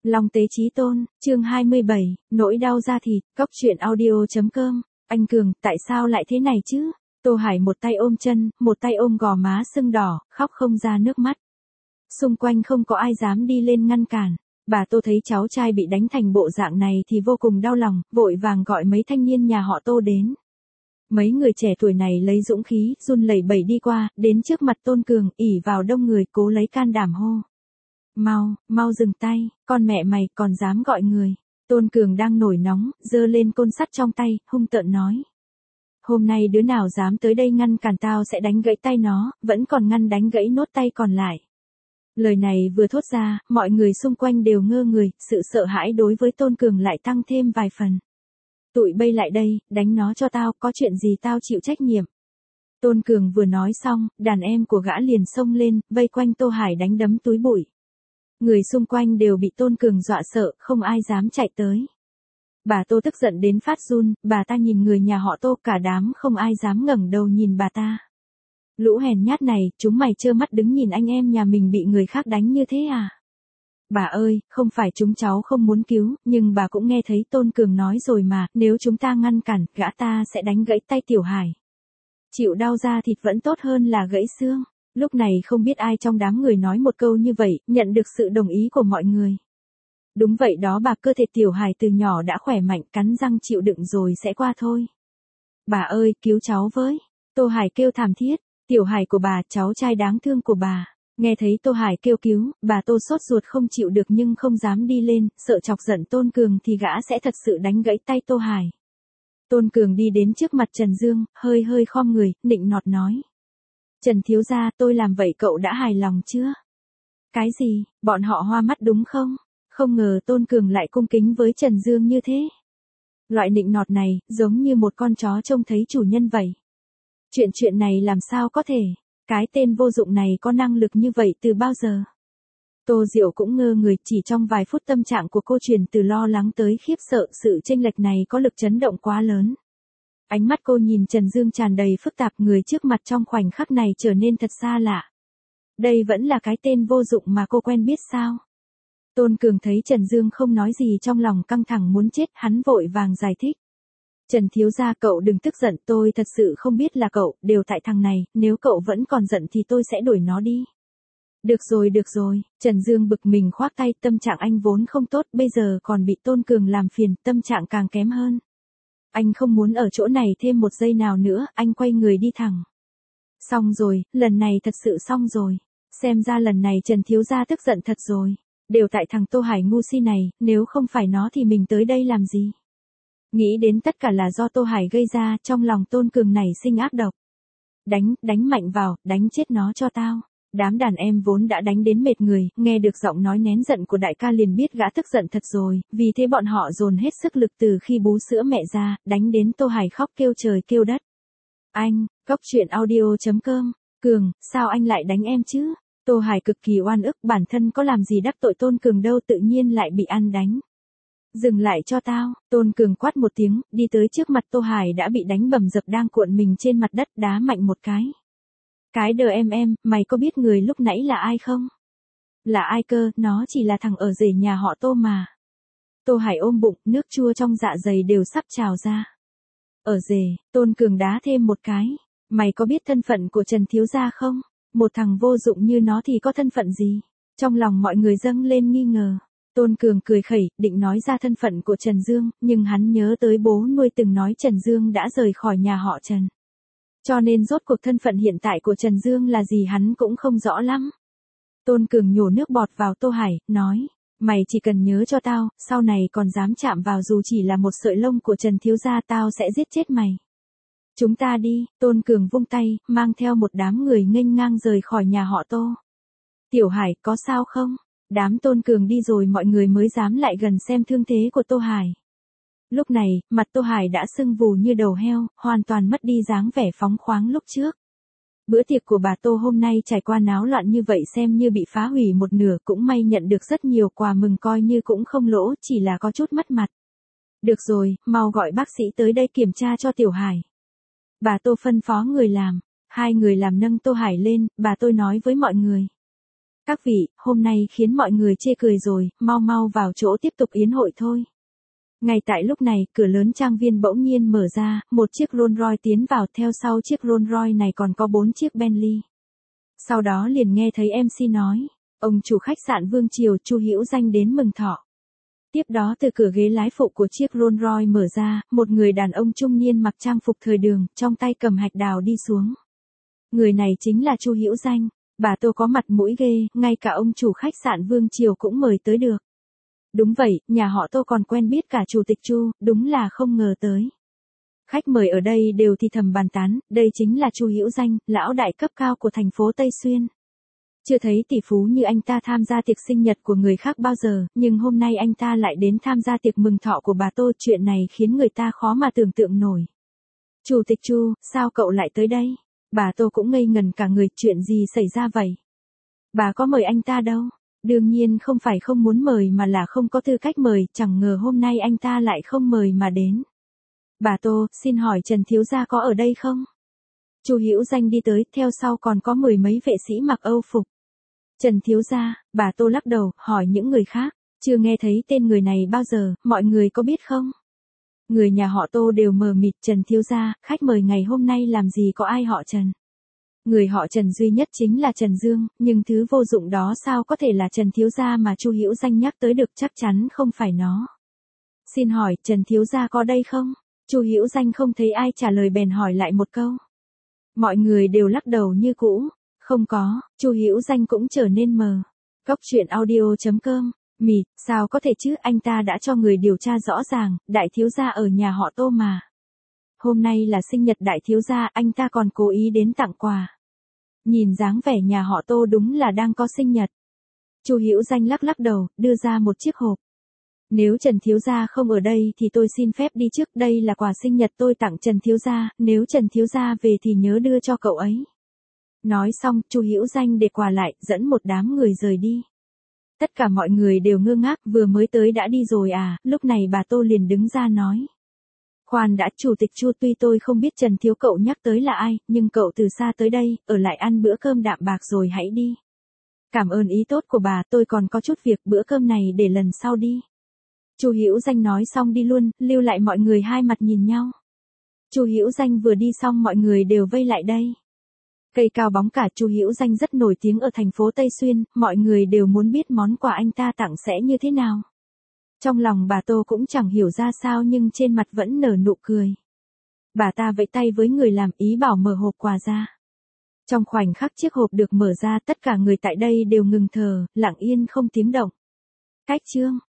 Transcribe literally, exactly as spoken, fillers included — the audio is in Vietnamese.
Long Tế Chí Tôn, chương hai mươi bảy, nỗi đau da thịt, cóc truyện audio chấm com. Anh Cường, tại sao lại thế này chứ? Tô Hải một tay ôm chân, một tay ôm gò má sưng đỏ, khóc không ra nước mắt. Xung quanh không có ai dám đi lên ngăn cản. Bà Tô thấy cháu trai bị đánh thành bộ dạng này thì vô cùng đau lòng, vội vàng gọi mấy thanh niên nhà họ Tô đến. Mấy người trẻ tuổi này lấy dũng khí, run lẩy bẩy đi qua, đến trước mặt Tôn Cường, ỉ vào đông người, cố lấy can đảm hô. Mau, mau dừng tay, con mẹ mày còn dám gọi người. Tôn Cường đang nổi nóng, giơ lên côn sắt trong tay, hung tợn nói. Hôm nay đứa nào dám tới đây ngăn cản tao sẽ đánh gãy tay nó, vẫn còn ngăn đánh gãy nốt tay còn lại. Lời này vừa thốt ra, mọi người xung quanh đều ngơ người, sự sợ hãi đối với Tôn Cường lại tăng thêm vài phần. Tụi bây lại đây, đánh nó cho tao, có chuyện gì tao chịu trách nhiệm. Tôn Cường vừa nói xong, đàn em của gã liền xông lên, vây quanh Tô Hải đánh đấm túi bụi. Người xung quanh đều bị Tôn Cường dọa sợ, không ai dám chạy tới. Bà Tô tức giận đến phát run, bà ta nhìn người nhà họ Tô, cả đám không ai dám ngẩng đầu nhìn bà ta. Lũ hèn nhát này, chúng mày trơ mắt đứng nhìn anh em nhà mình bị người khác đánh như thế à? Bà ơi, không phải chúng cháu không muốn cứu, nhưng bà cũng nghe thấy Tôn Cường nói rồi mà, nếu chúng ta ngăn cản, gã ta sẽ đánh gãy tay Tiểu Hải. Chịu đau da thịt vẫn tốt hơn là gãy xương. Lúc này không biết ai trong đám người nói một câu như vậy, nhận được sự đồng ý của mọi người. Đúng vậy đó bà, cơ thể Tiểu Hải từ nhỏ đã khỏe mạnh, cắn răng chịu đựng rồi sẽ qua thôi. Bà ơi, cứu cháu với. Tô Hải kêu thảm thiết. Tiểu Hải của bà, cháu trai đáng thương của bà. Nghe thấy Tô Hải kêu cứu, bà Tô sốt ruột không chịu được nhưng không dám đi lên, sợ chọc giận Tôn Cường thì gã sẽ thật sự đánh gãy tay Tô Hải. Tôn Cường đi đến trước mặt Trần Dương, hơi hơi khom người, nịnh nọt nói. Trần thiếu gia, tôi làm vậy cậu đã hài lòng chưa? Cái gì, bọn họ hoa mắt đúng không? Không ngờ Tôn Cường lại cung kính với Trần Dương như thế. Loại nịnh nọt này, giống như một con chó trông thấy chủ nhân vậy. Chuyện chuyện này làm sao có thể? Cái tên vô dụng này có năng lực như vậy từ bao giờ? Tô Diệu cũng ngơ người, chỉ trong vài phút tâm trạng của cô chuyển từ lo lắng tới khiếp sợ, sự chênh lệch này có lực chấn động quá lớn. Ánh mắt cô nhìn Trần Dương tràn đầy phức tạp, người trước mặt trong khoảnh khắc này trở nên thật xa lạ. Đây vẫn là cái tên vô dụng mà cô quen biết sao? Tôn Cường thấy Trần Dương không nói gì trong lòng căng thẳng muốn chết, hắn vội vàng giải thích. Trần thiếu gia, cậu đừng tức giận, tôi thật sự không biết là cậu, đều tại thằng này, nếu cậu vẫn còn giận thì tôi sẽ đuổi nó đi. Được rồi được rồi, Trần Dương bực mình khoác tay, tâm trạng anh vốn không tốt, bây giờ còn bị Tôn Cường làm phiền, tâm trạng càng kém hơn. Anh không muốn ở chỗ này thêm một giây nào nữa, anh quay người đi thẳng. Xong rồi, lần này thật sự xong rồi. Xem ra lần này Trần thiếu gia tức giận thật rồi. Đều tại thằng Tô Hải ngu si này, nếu không phải nó thì mình tới đây làm gì? Nghĩ đến tất cả là do Tô Hải gây ra, trong lòng Tôn Cường này sinh ác độc. Đánh, đánh mạnh vào, đánh chết nó cho tao. Đám đàn em vốn đã đánh đến mệt người, nghe được giọng nói nén giận của đại ca liền biết gã tức giận thật rồi, vì thế bọn họ dồn hết sức lực từ khi bú sữa mẹ ra, đánh đến Tô Hải khóc kêu trời kêu đất. Anh, cóc truyện audio chấm com, Cường, sao anh lại đánh em chứ? Tô Hải cực kỳ oan ức, bản thân có làm gì đắc tội Tôn Cường đâu, tự nhiên lại bị ăn đánh. Dừng lại cho tao, Tôn Cường quát một tiếng, đi tới trước mặt Tô Hải đã bị đánh bầm dập đang cuộn mình trên mặt đất, đá mạnh một cái. Cái đờ em em, mày có biết người lúc nãy là ai không? Là ai cơ, nó chỉ là thằng ở rể nhà họ Tô mà. Tô Hải ôm bụng, nước chua trong dạ dày đều sắp trào ra. Ở rể, Tôn Cường đá thêm một cái. Mày có biết thân phận của Trần thiếu gia không? Một thằng vô dụng như nó thì có thân phận gì? Trong lòng mọi người dâng lên nghi ngờ. Tôn Cường cười khẩy, định nói ra thân phận của Trần Dương, nhưng hắn nhớ tới bố nuôi từng nói Trần Dương đã rời khỏi nhà họ Trần. Cho nên rốt cuộc thân phận hiện tại của Trần Dương là gì hắn cũng không rõ lắm. Tôn Cường nhổ nước bọt vào Tô Hải, nói, mày chỉ cần nhớ cho tao, sau này còn dám chạm vào dù chỉ là một sợi lông của Trần thiếu gia tao sẽ giết chết mày. Chúng ta đi, Tôn Cường vung tay, mang theo một đám người nghênh ngang rời khỏi nhà họ Tô. Tiểu Hải, có sao không? Đám Tôn Cường đi rồi mọi người mới dám lại gần xem thương thế của Tô Hải. Lúc này, mặt Tô Hải đã sưng vù như đầu heo, hoàn toàn mất đi dáng vẻ phóng khoáng lúc trước. Bữa tiệc của bà Tô hôm nay trải qua náo loạn như vậy xem như bị phá hủy một nửa, cũng may nhận được rất nhiều quà mừng coi như cũng không lỗ, chỉ là có chút mất mặt. Được rồi, mau gọi bác sĩ tới đây kiểm tra cho Tiểu Hải. Bà Tô phân phó người làm, hai người làm nâng Tô Hải lên, bà tôi nói với mọi người. Các vị, hôm nay khiến mọi người chê cười rồi, mau mau vào chỗ tiếp tục yến hội thôi. Ngay tại lúc này, cửa lớn trang viên bỗng nhiên mở ra, một chiếc Rolls Royce tiến vào, theo sau chiếc Rolls Royce này còn có bốn chiếc Bentley. Sau đó liền nghe thấy em xê nói, ông chủ khách sạn Vương Triều Chu Hữu Danh đến mừng thọ. Tiếp đó từ cửa ghế lái phụ của chiếc Rolls Royce mở ra, một người đàn ông trung niên mặc trang phục thời đường, trong tay cầm hạch đào đi xuống. Người này chính là Chu Hữu Danh. Bà Tô có mặt mũi ghê, ngay cả ông chủ khách sạn Vương Triều cũng mời tới được. Đúng vậy, nhà họ Tô còn quen biết cả chủ tịch Chu, đúng là không ngờ tới. Khách mời ở đây đều thì thầm bàn tán, đây chính là Chu Hữu Danh, lão đại cấp cao của thành phố Tây Xuyên. Chưa thấy tỷ phú như anh ta tham gia tiệc sinh nhật của người khác bao giờ, nhưng hôm nay anh ta lại đến tham gia tiệc mừng thọ của bà Tô, chuyện này khiến người ta khó mà tưởng tượng nổi. Chủ tịch Chu, sao cậu lại tới đây? Bà Tô cũng ngây ngần cả người, chuyện gì xảy ra vậy? Bà có mời anh ta đâu? Đương nhiên không phải không muốn mời mà là không có tư cách mời, chẳng ngờ hôm nay anh ta lại không mời mà đến. Bà Tô, xin hỏi Trần thiếu gia có ở đây không? Chu Hữu Danh đi tới, theo sau còn có mười mấy vệ sĩ mặc Âu phục. Trần thiếu gia, bà Tô lắc đầu, hỏi những người khác, chưa nghe thấy tên người này bao giờ, mọi người có biết không? Người nhà họ Tô đều mờ mịt, Trần thiếu gia, khách mời ngày hôm nay làm gì có ai họ Trần. Người họ Trần duy nhất chính là Trần Dương, nhưng thứ vô dụng đó sao có thể là Trần thiếu gia mà Chu Hữu Danh nhắc tới được, chắc chắn không phải nó. Xin hỏi, Trần thiếu gia có đây không? Chu Hữu Danh không thấy ai trả lời bèn hỏi lại một câu. Mọi người đều lắc đầu như cũ, không có, Chu Hữu Danh cũng trở nên mờ. Cốc truyện audio chấm com. Mịt, sao có thể chứ, anh ta đã cho người điều tra rõ ràng, đại thiếu gia ở nhà họ Tô mà. Hôm nay là sinh nhật đại thiếu gia, anh ta còn cố ý đến tặng quà. Nhìn dáng vẻ nhà họ Tô đúng là đang có sinh nhật. Chu Hữu Danh lắc lắc đầu, đưa ra một chiếc hộp. Nếu Trần thiếu gia không ở đây thì tôi xin phép đi trước, đây là quà sinh nhật tôi tặng Trần thiếu gia, nếu Trần thiếu gia về thì nhớ đưa cho cậu ấy. Nói xong, Chu Hữu Danh để quà lại, dẫn một đám người rời đi. Tất cả mọi người đều ngơ ngác, vừa mới tới đã đi rồi à, lúc này bà Tô liền đứng ra nói. Khoan đã, chủ tịch Chu, tuy tôi không biết Trần thiếu cậu nhắc tới là ai, nhưng cậu từ xa tới đây, ở lại ăn bữa cơm đạm bạc rồi hãy đi. Cảm ơn ý tốt của bà, tôi còn có chút việc, bữa cơm này để lần sau đi. Chu Hữu Danh nói xong đi luôn, lưu lại mọi người hai mặt nhìn nhau. Chu Hữu Danh vừa đi xong mọi người đều vây lại đây. Cây cao bóng cả, Chu Hữu Danh rất nổi tiếng ở thành phố Tây Xuyên, mọi người đều muốn biết món quà anh ta tặng sẽ như thế nào. Trong lòng bà Tô cũng chẳng hiểu ra sao nhưng trên mặt vẫn nở nụ cười. Bà ta vẫy tay với người làm, ý bảo mở hộp quà ra. Trong khoảnh khắc chiếc hộp được mở ra, tất cả người tại đây đều ngừng thở, lặng yên không tiếng động. Cách chương